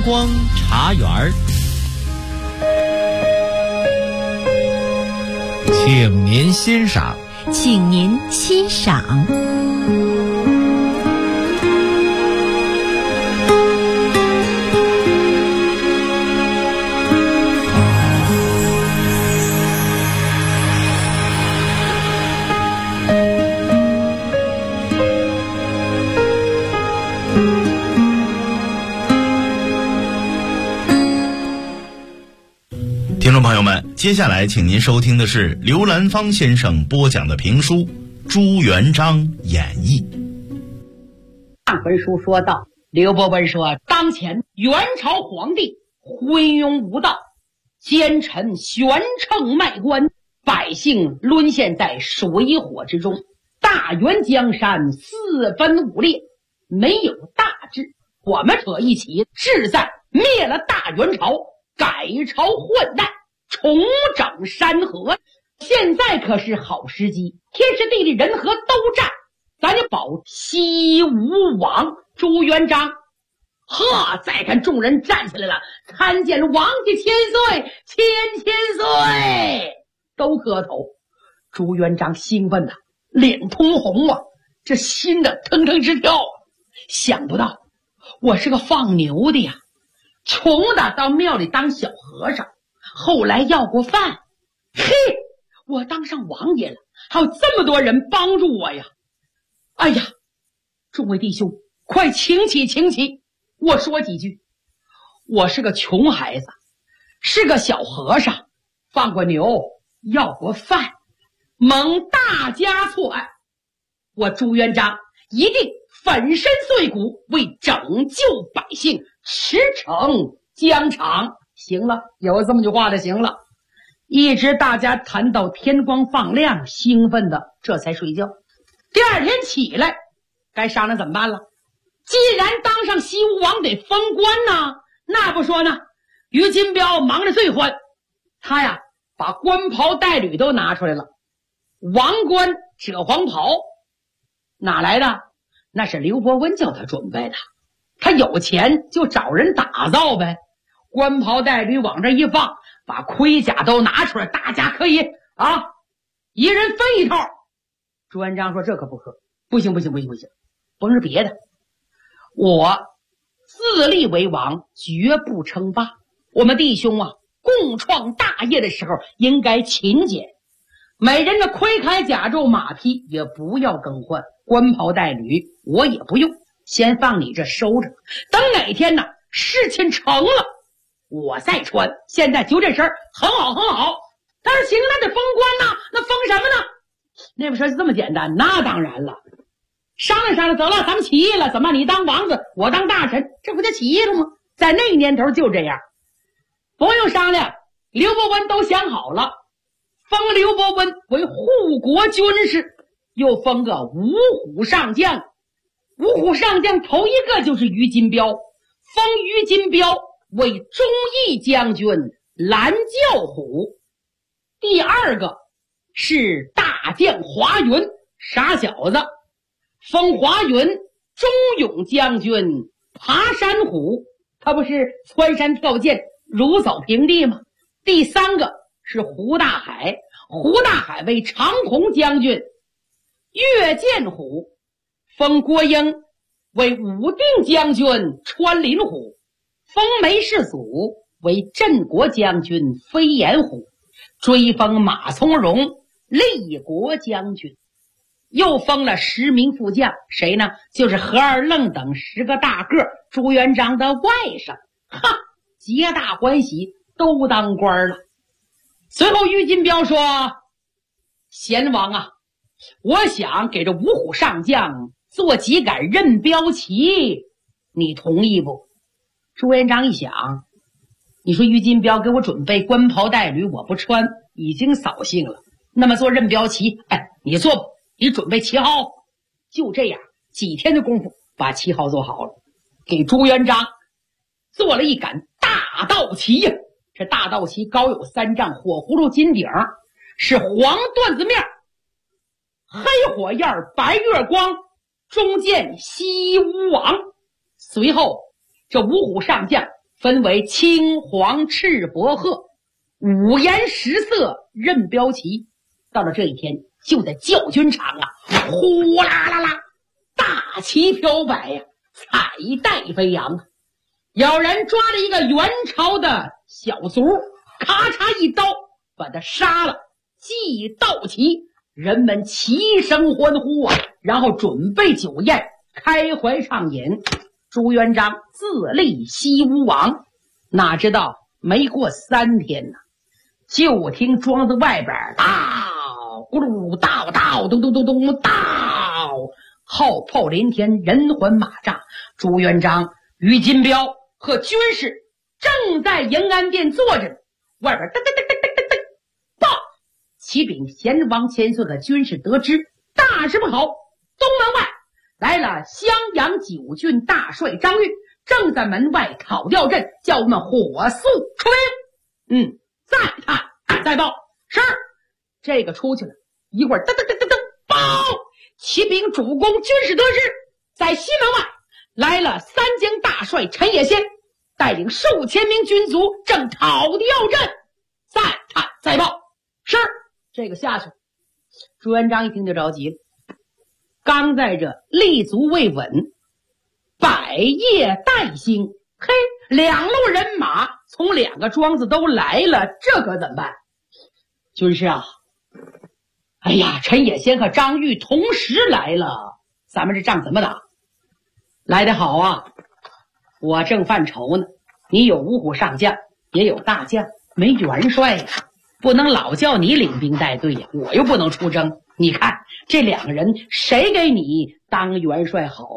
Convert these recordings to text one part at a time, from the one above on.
光茶园儿，请您欣赏。 请您欣赏。 听众朋友们，接下来请您收听的是刘兰芳先生播讲的评书《朱元璋演义》。 上回书说到，刘伯温说，当前元朝皇帝昏庸无道，奸臣悬乘卖官，百姓沦陷在水火之中，大元江山四分五裂，没有大治。我们可一起志在灭了大元朝，改朝换代，重整山河。现在可是好时机，天时地利人和都在，咱得保西吴王朱元璋。呵，再看众人站起来了，参见王家千岁，千岁，都磕头。朱元璋兴奋呐，脸通红啊，这心的腾腾直跳啊。想不到我是个放牛的呀，穷的到庙里当小和尚，后来要过饭，嘿，我当上王爷了，还有这么多人帮助我呀！哎呀，众位弟兄，快请起请起，我说几句。我是个穷孩子，是个小和尚，放过牛，要过饭，蒙大家错爱，我朱元璋一定粉身碎骨，为拯救百姓，驰骋疆场。行了，有这么句话就行了。一直大家谈到天光放亮，兴奋的这才睡觉。第二天起来，该商量怎么办了。既然当上西吴王得封官呢，那不说呢，于金彪忙着最欢，他呀把官袍带履都拿出来了。王冠赭黄袍哪来的？那是刘伯温叫他准备的，他有钱就找人打造呗。官袍带履往这一放，把盔甲都拿出来，大家可以一人分一套。朱元璋说这可不可，不行，甭是别的，我自立为王，绝不称霸。我们弟兄共创大业的时候应该勤俭，每人的盔铠甲胄马匹也不要更换，官袍带履我也不用，先放你这收着，等哪天呢事情成了我再穿。现在就这身很好。但是行，那得封官呐，那封什么呢？那不是这么简单？那当然了，商量得了，咱们起义了，怎么你当王子，我当大臣，这不就起义了吗？在那年头就这样，不用商量，刘伯温都想好了，封刘伯温为护国军师，又封个五虎上将。五虎上将头一个就是于金彪，封于金彪为忠义将军、蓝教虎。第二个是大将华云，傻小子，封华云忠勇将军、爬山虎，他不是蹿山跳涧如走平地吗？第三个是胡大海，胡大海为长虹将军、岳剑虎，封郭英为武定将军、穿林虎，封梅世祖为镇国将军、飞檐虎，追封马从容立国将军，又封了10名副将，谁呢？就是何二愣等10个大个，朱元璋的外甥，皆大欢喜，都当官了。随后于金彪说，贤王我想给这五虎上将做几杆任标旗，你同意不？朱元璋一想，你说于金彪给我准备官袍带履，我不穿已经扫兴了，那么做任标旗，你做吧，你准备旗号。就这样几天的功夫把旗号做好了，给朱元璋做了一杆大道旗呀。这大道旗高有3丈，火葫芦金顶，是黄缎子面，黑火焰，白月光，中见西吴王。随后这五虎上将分为青黄赤薄褐5颜10色任标旗。到了这一天，就在教军场啊，呼啦啦啦，大旗飘摆呀，彩带飞扬。有人抓了一个元朝的小卒，咔嚓一刀把他杀了，祭道旗，人们齐声欢呼啊，然后准备酒宴，开怀畅饮。朱元璋自立西吴王，哪知道没过3天呢，就听庄子外边到咕噜到到咚咚咚咚到，号炮连天，人环马扎。朱元璋、于金彪和军士正在迎安殿坐着，外边噔噔噔噔噔噔噔，报！启禀贤王千岁的军士得知，大事不好，东门外来了襄阳9郡大帅张玉，正在门外讨吊阵，叫我们火速出兵。再探再报。是。这个出去了，一会儿噔噔噔噔噔，报！启禀主公，军士得知，在西门外来了3江大帅陈野先，带领数千名军卒，正讨吊阵。再探再报。是。这个下去。朱元璋一听就着急了，刚在这立足未稳，百业待兴，嘿，2路人马从2个庄子都来了，这可怎么办？军师啊，哎呀，陈野先和张玉同时来了，咱们这仗怎么打？来得好啊，我正犯愁呢。你有五虎上将，也有大将，没元帅呀，不能老叫你领兵带队呀，我又不能出征。你看这2个人谁给你当元帅好？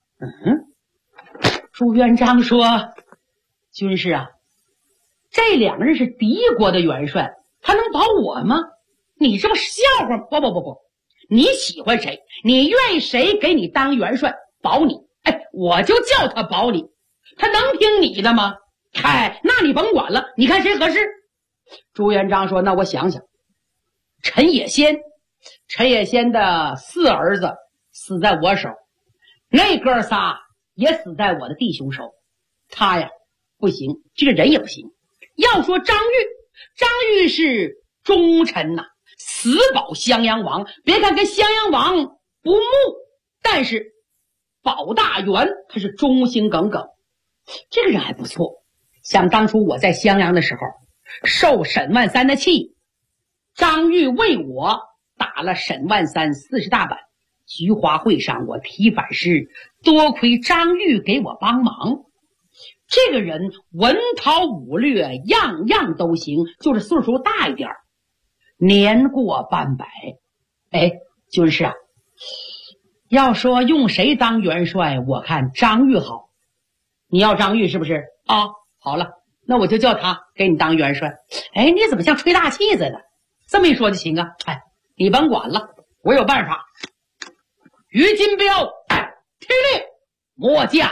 朱元璋说，军师啊，这2个人是敌国的元帅，他能保我吗？你这不是笑话吗？不，你喜欢谁，你愿意谁给你当元帅保你，我就叫他保你，他能听你的吗？那你甭管了，你看谁合适？朱元璋说，那我想想。陈野先的4儿子死在我手，那哥仨也死在我的弟兄手，他呀不行，这个人也不行。要说张玉是忠臣呐，死保襄阳王，别看跟襄阳王不睦，但是保大元他是忠心耿耿，这个人还不错。想当初我在襄阳的时候，受沈万三的气，张玉为我打了沈万三40大板，菊花会上我提反诗，多亏张玉给我帮忙。这个人文韬武略样样都行，就是岁数大一点，年过半百。军师啊，要说用谁当元帅，我看张玉好。你要张玉是不是啊？好了，那我就叫他给你当元帅。你怎么像吹大气似的？这么一说就行啊。你甭管了，我有办法。于金彪，听令，末将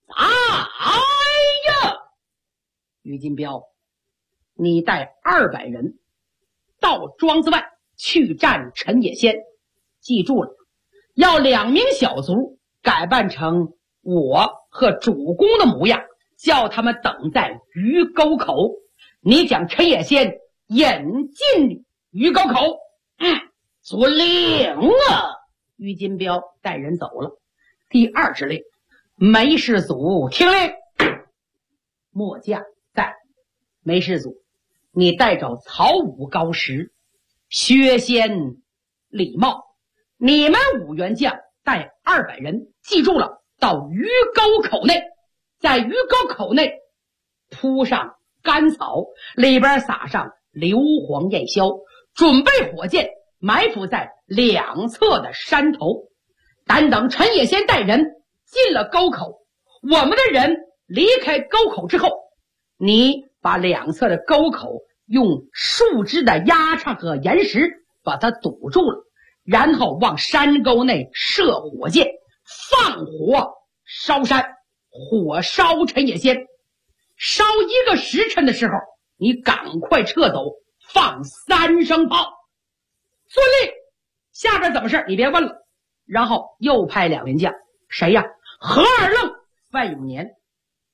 呀！于金彪，你带200人到庄子外去战陈野先，记住了，要2名小卒改扮成我和主公的模样，叫他们等在鱼沟口，你将陈野先引进鱼沟口。遵令啊！于金彪带人走了。第2指令，梅氏祖听令，末将在。梅氏祖，你带着曹武、高石、薛仙、李茂，你们5员将带200人，记住了，到鱼沟口内，在鱼沟口内铺上干草，里边撒上硫磺焰硝，准备火箭，埋伏在2侧的山头。但等陈野先带人进了沟口，我们的人离开沟口之后，你把2侧的沟口用树枝的压叉和岩石把它堵住了，然后往山沟内射火箭，放火烧山，火烧陈野先。烧1个时辰的时候，你赶快撤走，放3声炮。遵令。下边怎么事你别问了。然后又派2员将，谁呀？何二愣、范永年。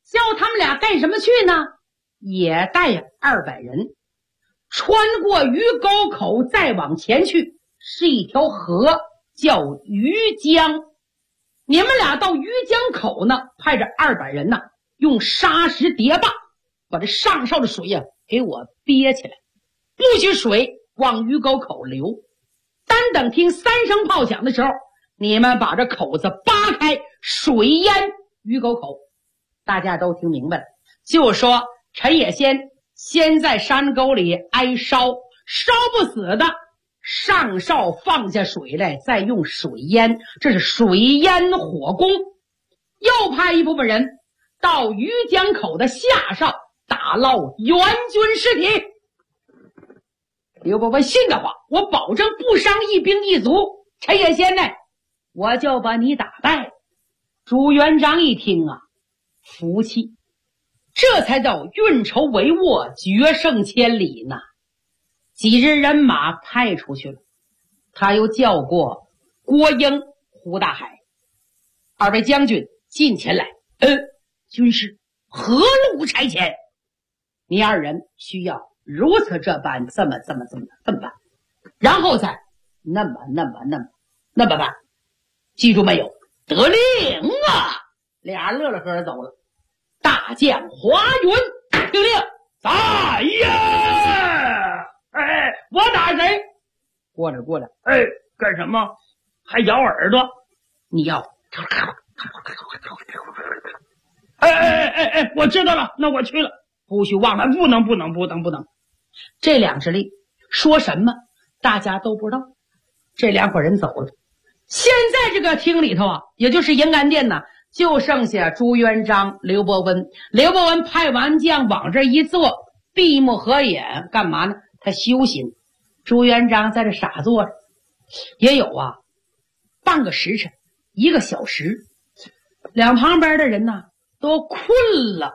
叫他们俩干什么去呢？也带200人，穿过鱼沟口，再往前去是一条河，叫鱼江。你们俩到鱼江口呢，派着200人呢，用沙石叠坝，把这上梢的水呀给我憋起来，不许水往鱼沟口流。单等听3声炮响的时候，你们把这口子扒开，水淹鱼沟口。大家都听明白了，就说陈野先在山沟里挨烧，烧不死的上梢放下水来，再用水淹，这是水淹火攻。又派一部分人到鱼江口的下梢打捞援军尸体。刘伯温信的话，我保证不伤一兵一卒。陈野先呢，我就把你打败。朱元璋一听啊，服气，这才叫运筹帷幄，决胜千里呢。几日人马派出去了，他又叫过郭英、胡大海，2位将军近前来。军师何路差遣？你2人需要如此这般，这么办，然后再那么办，记住没有？得令啊！俩乐乐呵走了。大将华云听令，在呀！我打谁？过来！干什么？还咬耳朵？你要？我知道了，那我去了。不许忘了，不能。这2只力说什么？大家都不知道。这2伙人走了。现在这个厅里头啊，也就是迎安殿呢，就剩下朱元璋、刘伯温。刘伯温派完将往这一坐，闭目合眼，干嘛呢？他休息。朱元璋在这傻坐着，也有啊半个时辰，1个小时。两旁边的人呢都困了。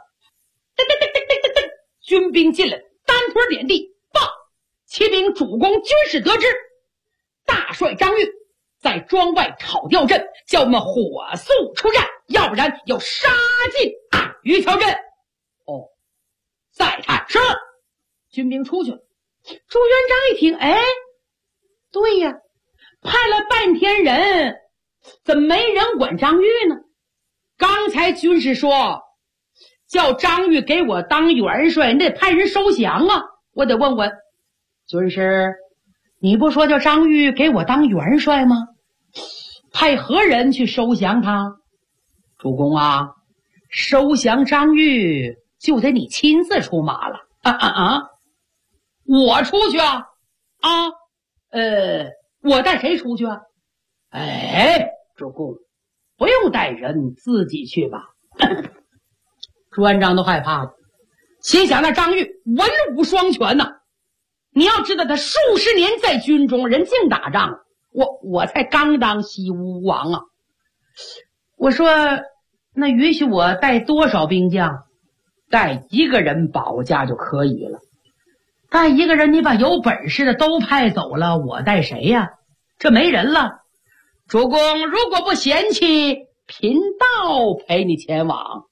军兵进来，单腿点地，报！骑兵主攻军士得知，大帅张玉在庄外讨吊阵，叫我们火速出战，要不然要杀进鱼桥镇。再看是。军兵出去了。朱元璋一听，对呀，派了半天人，怎么没人管张玉呢？刚才军士说叫张玉给我当元帅，你得派人收降啊！我得问问军师，你不说叫张玉给我当元帅吗？派何人去收降他？主公啊，收降张玉就得你亲自出马了。我出去啊？我带谁出去啊？主公不用带人，自己去吧。朱元璋都害怕了，心想那张玉文武双全呐。你要知道他数十年在军中，人净打仗，我才刚当西吴王啊。我说那允许我带多少兵将？带1个人保家就可以了。带1个人，你把有本事的都派走了，我带谁呀？这没人了。主公如果不嫌弃，贫道陪你前往。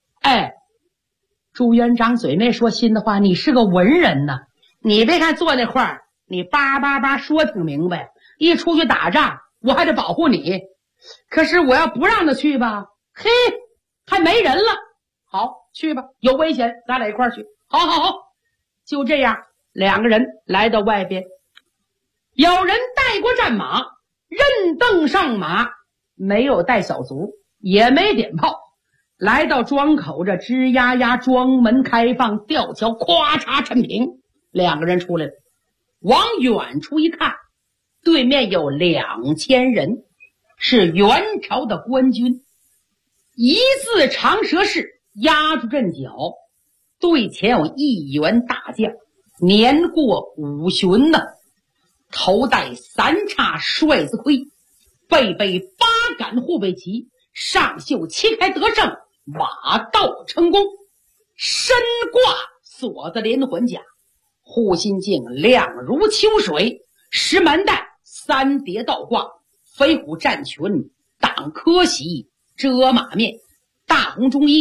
朱元璋嘴没说心的话，你是个文人呐，你别看坐那块儿，你叭说挺明白，一出去打仗我还得保护你。可是我要不让他去吧，还没人了。好，去吧，有危险咱俩一块儿去。好，就这样2个人来到外边，有人带过战马，任凳上马，没有带小卒，也没点炮。来到庄口，这吱呀呀，庄门开放，吊桥咵嚓抻平，2个人出来了。往远处一看，对面有2000人，是元朝的官军，一字长蛇式压住阵脚，对前有1员大将，年过50旬呢，头戴3叉帅字盔，背8杆护卫旗，上绣旗开得胜，马到成功，身挂锁子连环甲，护心镜亮如秋水，石门带3叠倒挂，飞虎战裙挡磕袭遮马面，大红中衣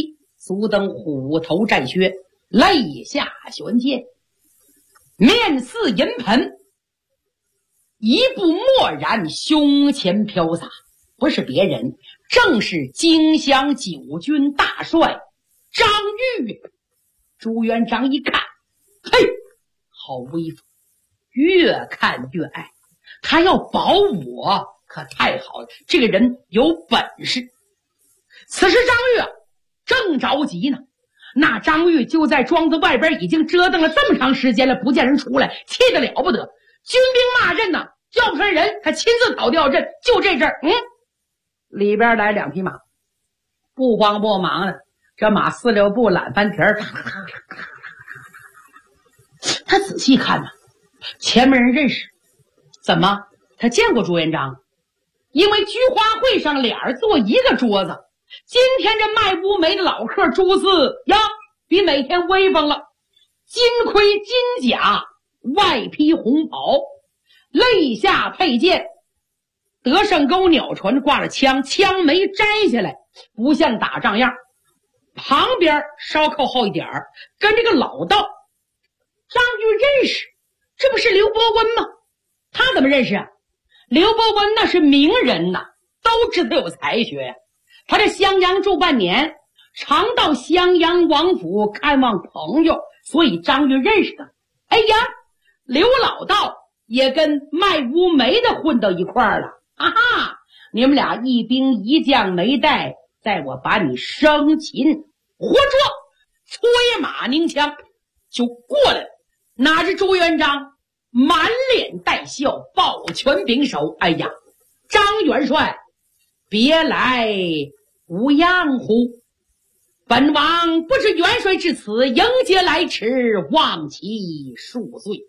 足蹬虎头战靴，肋下悬剑，面似银盆，一步蓦然胸前飘洒，不是别人，正是荆襄9军大帅张玉。朱元璋一看，嘿，好威风，越看越爱，他要保我可太好了，这个人有本事。此时张玉正着急呢，那张玉就在庄子外边已经折腾了这么长时间了，不见人出来，气得了不得，军兵骂阵呢，叫不出来人，他亲自讨调阵。就这阵儿，里边来2匹马，不慌不忙的，这马4、6步懒翻蹄儿，他仔细看呢，前面人认识，怎么？他见过朱元璋，因为菊花会上俩人坐一个桌子。今天这卖乌梅的老客朱四呀，比每天威风了，金盔金甲，外披红袍，肋下佩剑，得胜钩鸟船挂着枪，枪没摘下来，不像打仗样。旁边稍靠后一点跟这个老道张玉认识，这不是刘伯温吗？他怎么认识啊？刘伯温那是名人呐，都知道有才学呀。他在襄阳住半年，常到襄阳王府看望朋友，所以张玉认识他。哎呀，刘老道也跟卖乌梅的混到一块儿了。哈哈，你们俩一兵一将没带，待我把你生擒活捉，催马拧枪就过来了。拿着朱元璋满脸带笑，抱拳拱手。哎呀，张元帅别来无恙乎？本王不知元帅至此，迎接来迟，望其恕罪。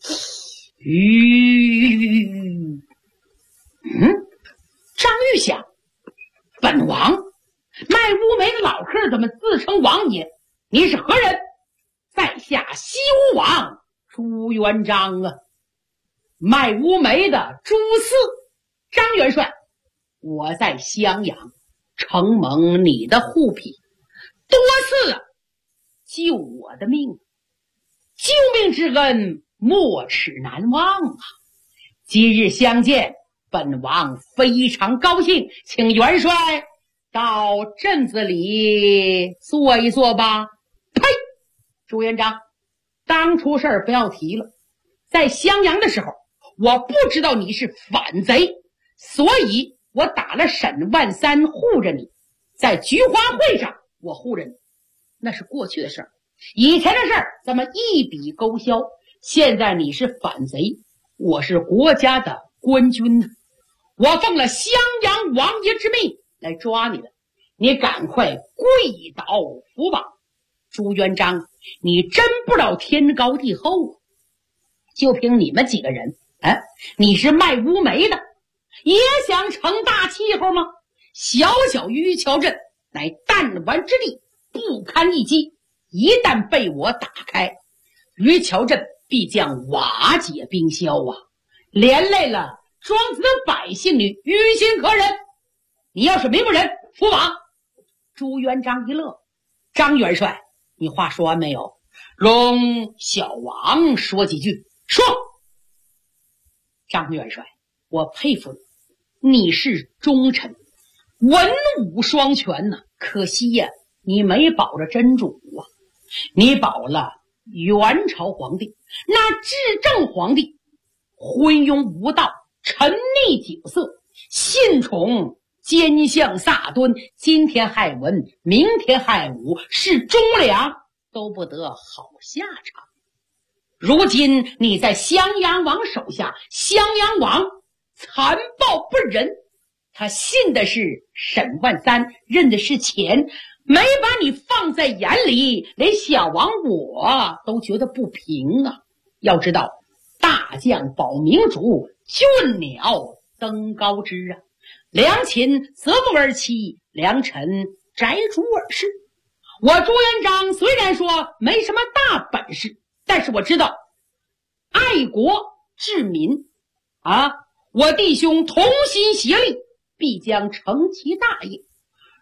张玉想，本王卖乌梅的老客怎么自称王爷？你是何人？在下西吴王朱元璋啊。卖乌梅的朱四，张元帅，我在襄阳承蒙你的护庇，多次救我的命，救命之恩没齿难忘啊！今日相见，本王非常高兴，请元帅到镇子里坐一坐吧。呸！朱元璋，当初事儿不要提了，在襄阳的时候，我不知道你是反贼，所以我打了沈万三护着你，在菊花会上我护着你，那是过去的事儿。以前的事儿咱们一笔勾销，现在你是反贼，我是国家的官军呢，我奉了襄阳王爷之命来抓你的，你赶快跪倒伏榜。朱元璋，你真不知道天高地厚啊！就凭你们几个人，你是卖乌梅的，也想成大气候吗？小小于桥镇乃弹丸之地，不堪一击，一旦被我打开，于桥镇必将瓦解冰消啊，连累了庄子的百姓，你于心何忍？你要是明不仁，伏榜。朱元璋一乐，张元帅，你话说完没有？容小王说几句。说。张元帅，我佩服你，你是忠臣，文武双全呢，可惜呀，你没保着真主啊，你保了元朝皇帝，那至正皇帝昏庸无道，沉溺酒色，信宠奸相撒敦，今天害文，明天害武，是忠良都不得好下场。如今你在襄阳王手下，襄阳王残暴不仁，他信的是沈万三，认的是钱，没把你放在眼里，连小王我都觉得不平啊！要知道，大将保明主，俊鸟登高枝啊！良禽择木而栖，良臣摘竹而事。我朱元璋虽然说没什么大本事，但是我知道爱国治民啊！我弟兄同心协力，必将成其大业。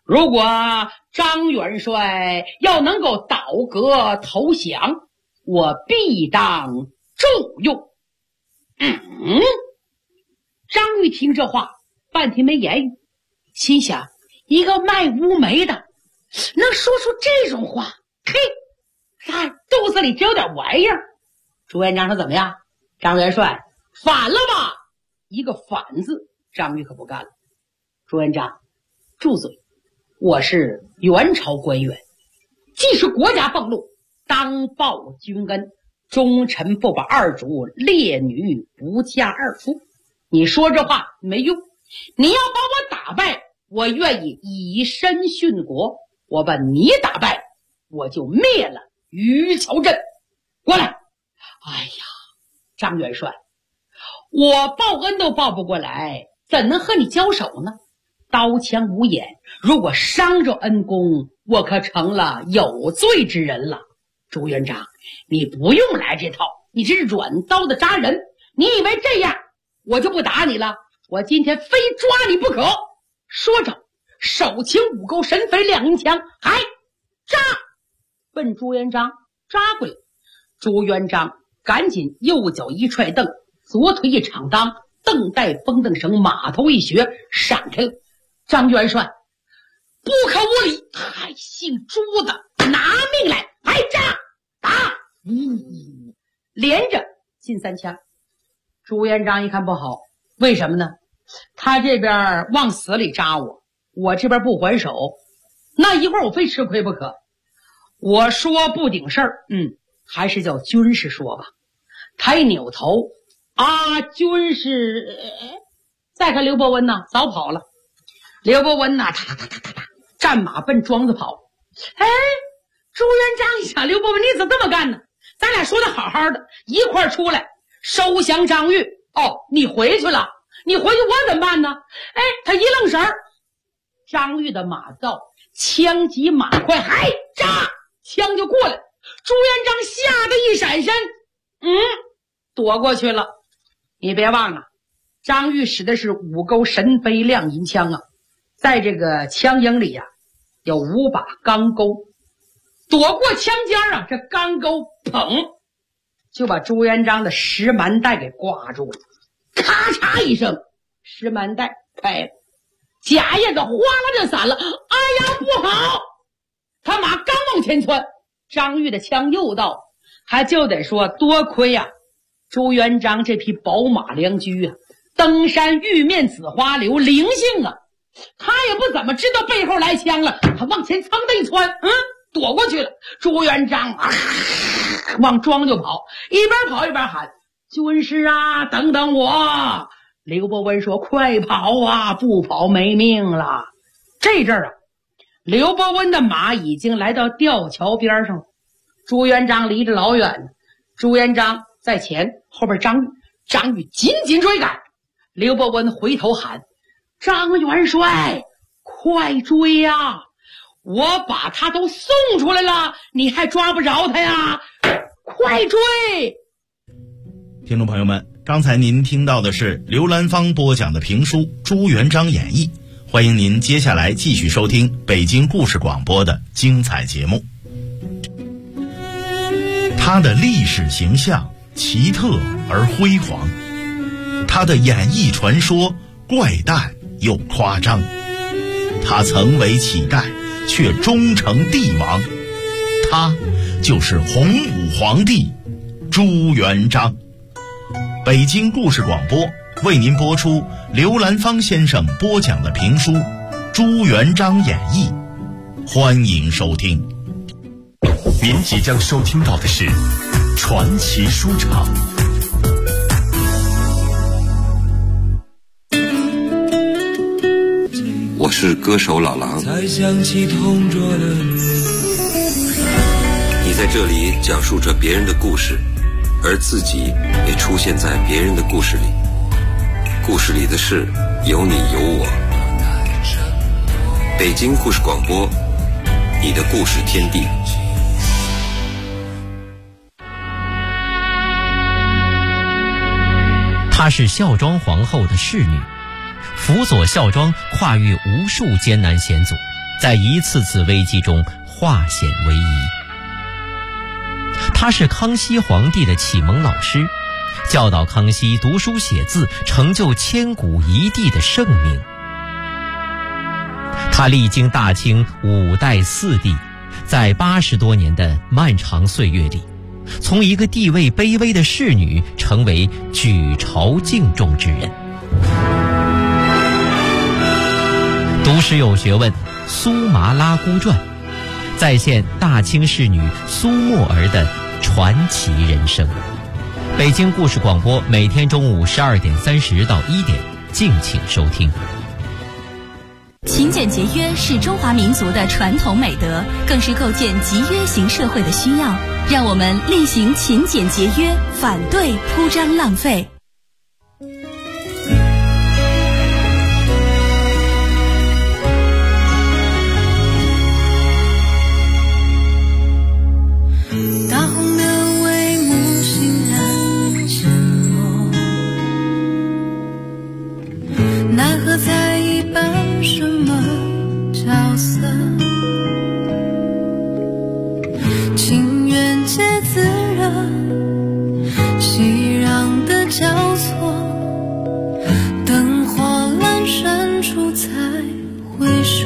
如果张元帅要能够倒戈投降，我必当重用。张玉听这话半天没言语，心想一个卖乌梅的能说出这种话，嘿，他肚子里只有点玩意儿。朱元璋说怎么样？张元帅反了吧？一个反字，张玉可不干了。朱元璋住嘴，我是元朝官员，既是国家俸禄，当报君恩，忠臣不把二主，烈女不嫁二夫。你说这话没用，你要把我打败，我愿意以身殉国。我把你打败，我就灭了于桥镇。过来！哎呀，张元帅，我报恩都报不过来，怎能和你交手呢？刀枪无眼，如果伤着恩公，我可成了有罪之人了。朱元璋，你不用来这套，你这是软刀的扎人。你以为这样我就不打你了？我今天非抓你不可。说着手擎五钩神飞亮银枪，还扎奔朱元璋扎过来。朱元璋赶紧右脚一踹蹬，左腿一敞裆，蹬带风蹬绳，马头一旋，闪开了。张元帅，不可无礼！还姓朱的，拿命来！还扎打！连着进3枪。朱元璋一看不好，为什么呢？他这边往死里扎我，我这边不还手，那一会儿我非吃亏不可。我说不顶事儿，还是叫军师说吧。他一扭头，军师，再看刘伯温呢，早跑了。刘伯温呐，战马奔庄子跑。朱元璋一想，刘伯温你怎么这么干呢？咱俩说的好好的，一块儿出来收降张玉。你回去了，你回去我怎么办呢？他一愣神儿，张玉的马到，枪急马快，还扎，枪就过来。朱元璋吓得一闪身，躲过去了。你别忘了，张玉使的是五钩神飞亮银枪啊，在这个枪营里有5把钢钩，躲过枪尖这钢钩砰就把朱元璋的石蛮带给挂住了。咔嚓一声，石蛮带开了，假叶子哗啦就散了。哎呀，不好！他马刚往前窜，张玉的枪又到，还就得说多亏朱元璋这匹宝马良驹登山玉面紫花流，灵性他也不怎么知道背后来枪了，他往前噌的一窜，躲过去了。朱元璋往庄就跑，一边跑一边喊：“军师等等我！”刘伯温说：“快跑不跑没命了。”这阵儿刘伯温的马已经来到吊桥边上了，朱元璋离着老远，朱元璋在前，后边张玉紧紧追赶。刘伯温回头喊：“张元帅，快追我把他都送出来了，你还抓不着他呀！快追！” 听众朋友们，刚才您听到的是刘兰芳播讲的评书《朱元璋演义》，欢迎您接下来继续收听北京故事广播的精彩节目。他的历史形象奇特而辉煌，他的演义传说怪诞又夸张，他曾为乞丐却终成帝王，他就是洪武皇帝朱元璋。北京故事广播为您播出刘兰芳先生播讲的评书《朱元璋演义》，欢迎收听。 您即将收听到的是传奇书场。 我是歌手老狼， 才想起同桌的你在这里讲述着别人的故事，而自己也出现在别人的故事里，故事里的事有你有我。北京故事广播，你的故事天地。 她是孝庄皇后的侍女，辅佐孝庄跨越无数艰难险阻， 在一次次危机中化险为夷。他是康熙皇帝的启蒙老师，教导康熙读书写字，成就千古一帝的盛名。他历经大清5代4帝，在80多年的漫长岁月里，从一个地位卑微的侍女成为举朝敬重之人。读史有学问，苏麻拉姑传再现大清侍女苏沫儿的传奇人生。北京故事广播每天中午12点30到1点，敬请收听。 勤俭节约是中华民族的传统美德，更是构建集约型社会的需要。让我们厉行勤俭节约，反对铺张浪费。 大红的帷幕欣然沉落，奈何在一般什么角色？情缘皆自热，熙攘的交错，灯火阑珊处才回首。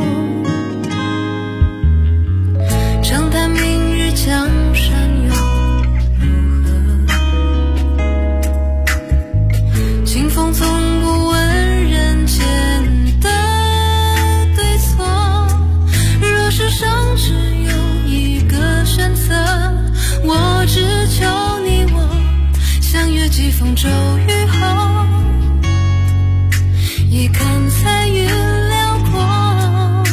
长叹明日江山又如何？清风从不问人间的对错。若世上只有一个选择，我只求你我相约几风骤雨后，一看彩云辽阔。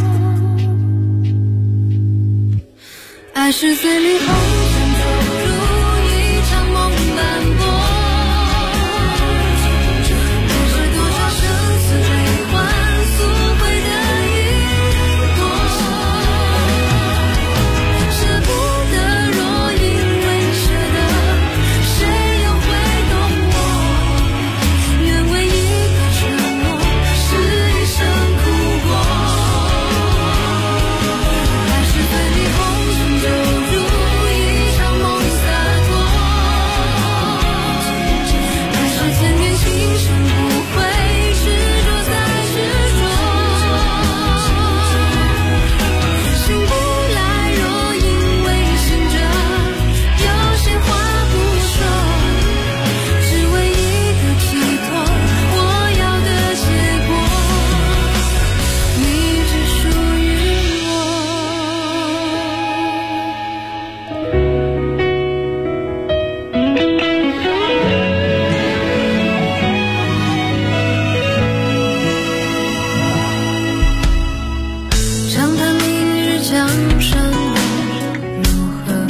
爱是醉里红尘，走入一场梦斑驳。这是多少生死追换赎回的一朵，舍不得，若因为舍得，谁又会懂我？愿为一个承诺，是一生苦过。爱是醉里红尘，走入一场梦洒脱。爱是千年情深，不会执着再执着。醒不来，若因为醒着，有些话不说，只为一个寄托。我要的结果，你只属于我。长叹明日江山如何？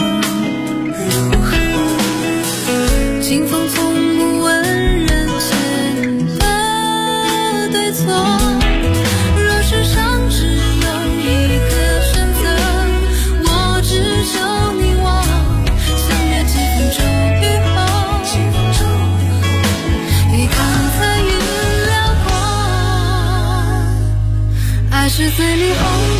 清风从不问人间的对错。若世上只有一个选择，我只求你我相约几分骤雨后，一看彩云辽阔。爱是醉里红